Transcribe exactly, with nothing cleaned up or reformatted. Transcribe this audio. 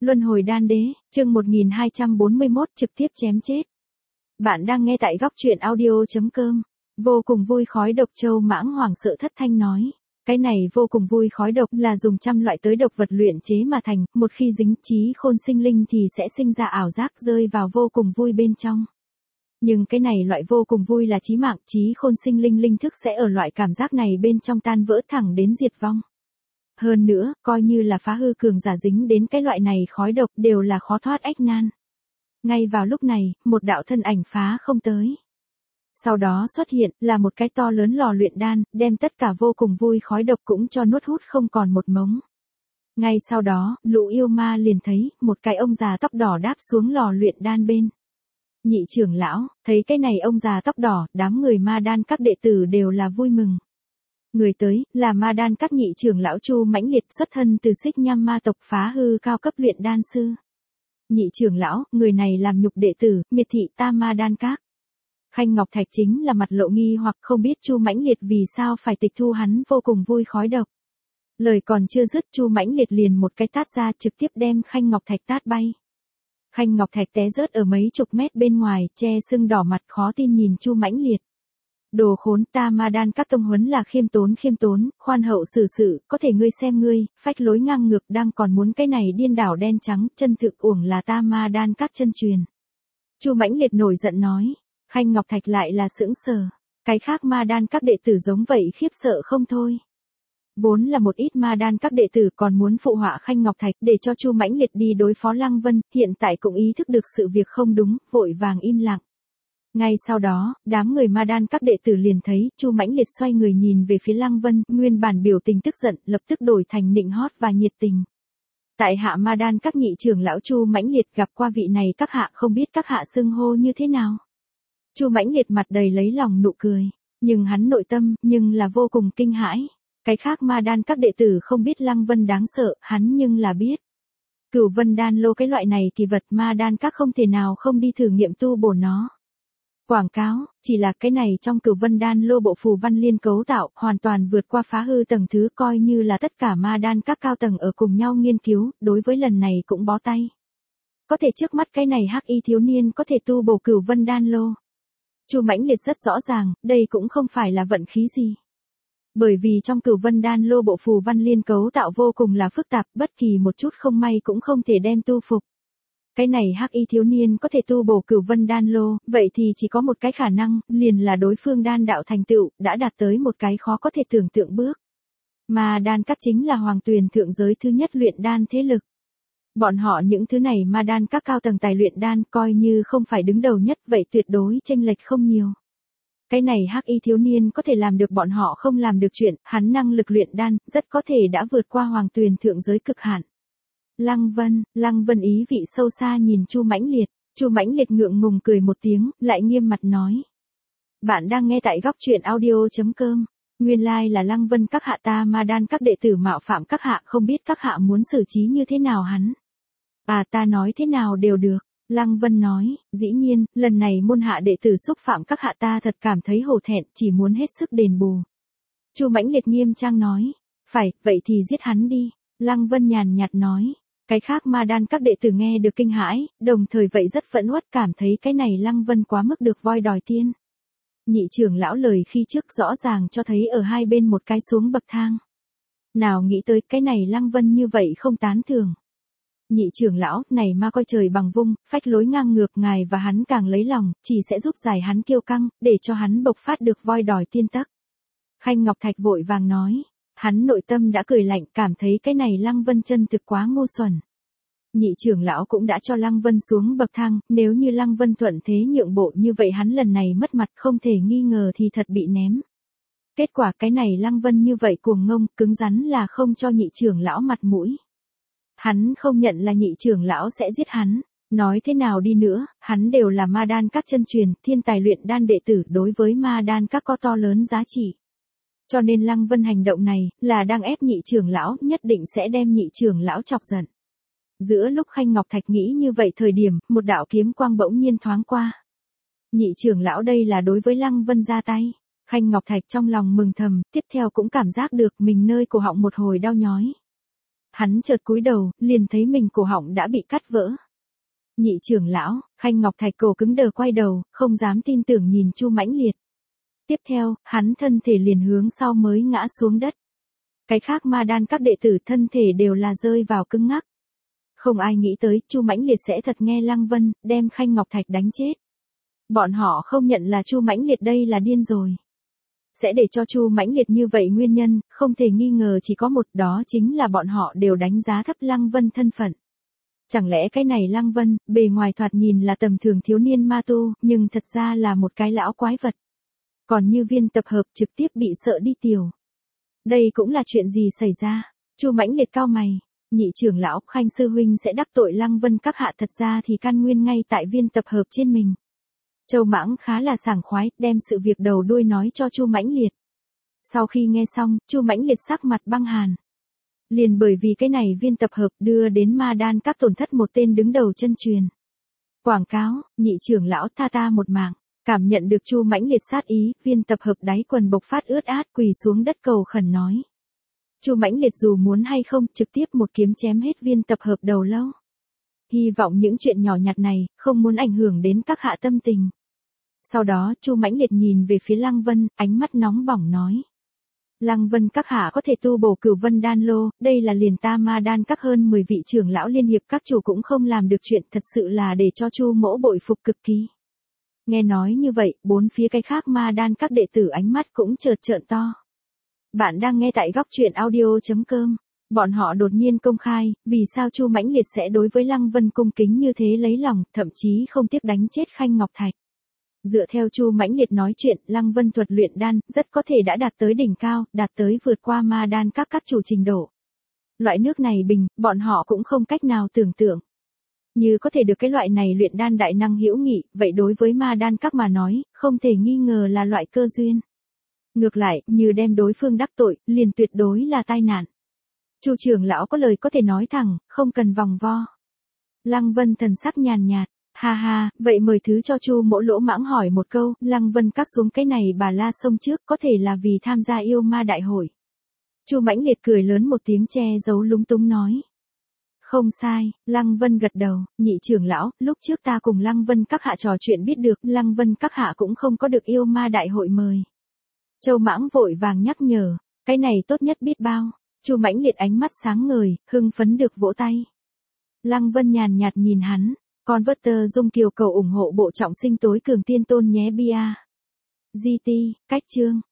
Luân hồi đan đế, chương một nghìn hai trăm bốn mươi mốt trực tiếp chém chết. Bạn đang nghe tại góc truyện audio.com. Vô cùng vui khói độc châu mãng hoàng sợ thất thanh nói. Cái này vô cùng vui khói độc là dùng trăm loại tới độc vật luyện chế mà thành, một khi dính trí khôn sinh linh thì sẽ sinh ra ảo giác rơi vào vô cùng vui bên trong. Nhưng cái này loại vô cùng vui là chí mạng, trí khôn sinh linh linh thức sẽ ở loại cảm giác này bên trong tan vỡ thẳng đến diệt vong. Hơn nữa, coi như là phá hư cường giả dính đến cái loại này khói độc đều là khó thoát ách nan. Ngay vào lúc này, một đạo thân ảnh phá không tới. Sau đó xuất hiện là một cái to lớn lò luyện đan, đem tất cả vô cùng vui khói độc cũng cho nuốt hút không còn một mống. Ngay sau đó, lũ yêu ma liền thấy một cái ông già tóc đỏ đáp xuống lò luyện đan bên. Nhị trưởng lão, thấy cái này ông già tóc đỏ, đám người ma đan các đệ tử đều là vui mừng. Người tới, là ma đan các nhị trưởng lão Chu Mãnh Liệt xuất thân từ Xích Nham ma tộc phá hư cao cấp luyện đan sư. Nhị trưởng lão, người này làm nhục đệ tử, miệt thị ta ma đan các. Khanh Ngọc Thạch chính là mặt lộ nghi hoặc không biết Chu Mãnh Liệt vì sao phải tịch thu hắn vô cùng vui khói độc. Lời còn chưa dứt Chu Mãnh Liệt liền một cái tát ra trực tiếp đem Khanh Ngọc Thạch tát bay. Khanh Ngọc Thạch té rớt ở mấy chục mét bên ngoài, che sưng đỏ mặt khó tin nhìn Chu Mãnh Liệt. Đồ khốn, ta ma đan các tông huấn là khiêm tốn khiêm tốn, khoan hậu xử sự, có thể ngươi xem ngươi, phách lối ngang ngược đang còn muốn cái này điên đảo đen trắng, chân thực uổng là ta ma đan các chân truyền. Chu Mãnh Liệt nổi giận nói, Khanh Ngọc Thạch lại là sững sờ, cái khác ma đan các đệ tử giống vậy khiếp sợ không thôi. Vốn là một ít ma đan các đệ tử còn muốn phụ họa Khanh Ngọc Thạch để cho Chu Mãnh Liệt đi đối phó Lăng Vân, hiện tại cũng ý thức được sự việc không đúng, vội vàng im lặng. Ngay sau đó, đám người ma đan các đệ tử liền thấy, Chu Mãnh Liệt xoay người nhìn về phía Lăng Vân, nguyên bản biểu tình tức giận, lập tức đổi thành nịnh hót và nhiệt tình. Tại hạ ma đan các nhị trưởng lão Chu Mãnh Liệt gặp qua vị này các hạ không biết các hạ xưng hô như thế nào. Chu Mãnh Liệt mặt đầy lấy lòng nụ cười, nhưng hắn nội tâm, nhưng là vô cùng kinh hãi. Cái khác ma đan các đệ tử không biết Lăng Vân đáng sợ, hắn nhưng là biết. Cửu Vân đan lô cái loại này kỳ vật ma đan các không thể nào không đi thử nghiệm tu bổ nó. Quảng cáo, chỉ là cái này trong Cửu Vân đan lô bộ phù văn liên cấu tạo, hoàn toàn vượt qua phá hư tầng thứ coi như là tất cả ma đan các cao tầng ở cùng nhau nghiên cứu, đối với lần này cũng bó tay. Có thể trước mắt cái này hắc y thiếu niên có thể tu bổ Cửu Vân đan lô. Chu Mãnh Liệt rất rõ ràng, đây cũng không phải là vận khí gì. Bởi vì trong Cửu Vân đan lô bộ phù văn liên cấu tạo vô cùng là phức tạp, bất kỳ một chút không may cũng không thể đem tu phục. Cái này hắc y thiếu niên có thể tu bổ Cửu Vân đan lô, vậy thì chỉ có một cái khả năng, liền là đối phương đan đạo thành tựu, đã đạt tới một cái khó có thể tưởng tượng bước. Mà đan các chính là hoàng tuyền thượng giới thứ nhất luyện đan thế lực. Bọn họ những thứ này ma đan các cao tầng tài luyện đan coi như không phải đứng đầu nhất vậy tuyệt đối chênh lệch không nhiều. Cái này hắc y thiếu niên có thể làm được bọn họ không làm được chuyện, hắn năng lực luyện đan, rất có thể đã vượt qua hoàng tuyền thượng giới cực hạn. Lăng Vân, Lăng Vân ý vị sâu xa nhìn Chu Mãnh Liệt, Chu Mãnh Liệt ngượng ngùng cười một tiếng, lại nghiêm mặt nói. Bạn đang nghe tại góc truyện audio.com, nguyên lai like là Lăng Vân các hạ ta ma đan các đệ tử mạo phạm các hạ không biết các hạ muốn xử trí như thế nào hắn. À ta nói thế nào đều được. Lăng Vân nói, dĩ nhiên, lần này môn hạ đệ tử xúc phạm các hạ ta thật cảm thấy hổ thẹn, chỉ muốn hết sức đền bù. Chu Mãnh Liệt nghiêm trang nói, phải, vậy thì giết hắn đi. Lăng Vân nhàn nhạt nói, cái khác ma đan các đệ tử nghe được kinh hãi, đồng thời vậy rất phẫn uất cảm thấy cái này Lăng Vân quá mức được voi đòi tiên. Nhị trưởng lão lời khi trước rõ ràng cho thấy ở hai bên một cái xuống bậc thang. Nào nghĩ tới cái này Lăng Vân như vậy không tán thưởng. Nhị trưởng lão, này ma coi trời bằng vung, phách lối ngang ngược ngài và hắn càng lấy lòng, chỉ sẽ giúp giải hắn kiêu căng, để cho hắn bộc phát được voi đòi tiên tắc. Khanh Ngọc Thạch vội vàng nói, hắn nội tâm đã cười lạnh cảm thấy cái này Lăng Vân chân thực quá ngu xuẩn. Nhị trưởng lão cũng đã cho Lăng Vân xuống bậc thang, nếu như Lăng Vân thuận thế nhượng bộ như vậy hắn lần này mất mặt không thể nghi ngờ thì thật bị ném. Kết quả cái này Lăng Vân như vậy cuồng ngông, cứng rắn là không cho nhị trưởng lão mặt mũi. Hắn không nhận là nhị trưởng lão sẽ giết hắn, nói thế nào đi nữa, hắn đều là ma đan các chân truyền, thiên tài luyện đan đệ tử đối với ma đan các có to lớn giá trị. Cho nên Lăng Vân hành động này, là đang ép nhị trưởng lão, nhất định sẽ đem nhị trưởng lão chọc giận. Giữa lúc Khanh Ngọc Thạch nghĩ như vậy thời điểm, một đạo kiếm quang bỗng nhiên thoáng qua. Nhị trưởng lão đây là đối với Lăng Vân ra tay. Khanh Ngọc Thạch trong lòng mừng thầm, tiếp theo cũng cảm giác được mình nơi cổ họng một hồi đau nhói. hắn chợt cúi đầu, liền thấy mình cổ họng đã bị cắt vỡ. Nhị trưởng lão, Khanh Ngọc Thạch cổ cứng đờ quay đầu, không dám tin tưởng nhìn Chu Mãnh Liệt. Tiếp theo, hắn thân thể liền hướng sau mới ngã xuống đất. Cái khác ma đan các đệ tử thân thể đều là rơi vào cứng ngắc. Không ai nghĩ tới Chu Mãnh Liệt sẽ thật nghe Lăng Vân, đem Khanh Ngọc Thạch đánh chết. Bọn họ không nhận là Chu Mãnh Liệt đây là điên rồi. Sẽ để cho Chu Mãnh Liệt như vậy nguyên nhân, không thể nghi ngờ chỉ có một, đó chính là bọn họ đều đánh giá thấp Lăng Vân thân phận. Chẳng lẽ cái này Lăng Vân, bề ngoài thoạt nhìn là tầm thường thiếu niên ma tu, nhưng thật ra là một cái lão quái vật. Còn như viên tập hợp trực tiếp bị sợ đi tiểu. Đây cũng là chuyện gì xảy ra? Chu Mãnh Liệt cao mày, nhị trưởng lão Khanh sư huynh sẽ đắc tội Lăng Vân các hạ, thật ra thì căn nguyên ngay tại viên tập hợp trên mình. Châu Mãng khá là sảng khoái, đem sự việc đầu đuôi nói cho Chu Mãnh Liệt. Sau khi nghe xong, Chu Mãnh Liệt sắc mặt băng hàn. Liền bởi vì cái này viên tập hợp đưa đến ma đan các tổn thất một tên đứng đầu chân truyền. Quảng cáo, nhị trưởng lão tha ta một mạng. Cảm nhận được Chu Mãnh Liệt sát ý, viên tập hợp đáy quần bộc phát ướt át quỳ xuống đất cầu khẩn nói. Chu Mãnh Liệt dù muốn hay không, trực tiếp một kiếm chém hết viên tập hợp đầu lâu. Hy vọng những chuyện nhỏ nhặt này, không muốn ảnh hưởng đến các hạ tâm tình. Sau đó, Chu Mãnh Liệt nhìn về phía Lăng Vân, ánh mắt nóng bỏng nói. Lăng Vân các hạ có thể tu bổ Cửu Vân đan lô, đây là liền ta ma đan các hơn mười vị trưởng lão liên hiệp các chủ cũng không làm được chuyện, thật sự là để cho Chu mỗ bội phục cực kỳ. Nghe nói như vậy, bốn phía cái khác ma đan các đệ tử ánh mắt cũng chợt trợn to. Bạn đang nghe tại góc truyện audio chấm com. Bọn họ đột nhiên công khai, vì sao Chu Mãnh Liệt sẽ đối với Lăng Vân cung kính như thế lấy lòng, thậm chí không tiếc đánh chết Khanh Ngọc Thạch. Dựa theo Chu Mãnh Liệt nói chuyện, Lăng Vân thuật luyện đan, rất có thể đã đạt tới đỉnh cao, đạt tới vượt qua ma đan các các chủ trình độ. Loại nước này bình, bọn họ cũng không cách nào tưởng tượng. Như có thể được cái loại này luyện đan đại năng hữu nghị, vậy đối với ma đan các mà nói, không thể nghi ngờ là loại cơ duyên. Ngược lại, như đem đối phương đắc tội, liền tuyệt đối là tai nạn. Chu trưởng lão có lời có thể nói thẳng, không cần vòng vo. Lăng Vân thần sắc nhàn nhạt, ha ha, vậy mời thứ cho Chu mỗ lỗ mãng hỏi một câu, Lăng Vân các xuống cái này bà la sông trước có thể là vì tham gia yêu ma đại hội. Chu Mãnh Liệt cười lớn một tiếng che giấu lúng túng nói. Không sai, Lăng Vân gật đầu, nhị trưởng lão, lúc trước ta cùng Lăng Vân các hạ trò chuyện biết được, Lăng Vân các hạ cũng không có được yêu ma đại hội mời. Châu Mãng vội vàng nhắc nhở, cái này tốt nhất biết bao. Chu Mãnh Liệt ánh mắt sáng ngời, hưng phấn được vỗ tay. Lăng Vân nhàn nhạt nhìn hắn, con vớt tơ dung kiều cầu ủng hộ bộ trọng sinh tối cường tiên tôn nhé bia. giê tê, cách chương.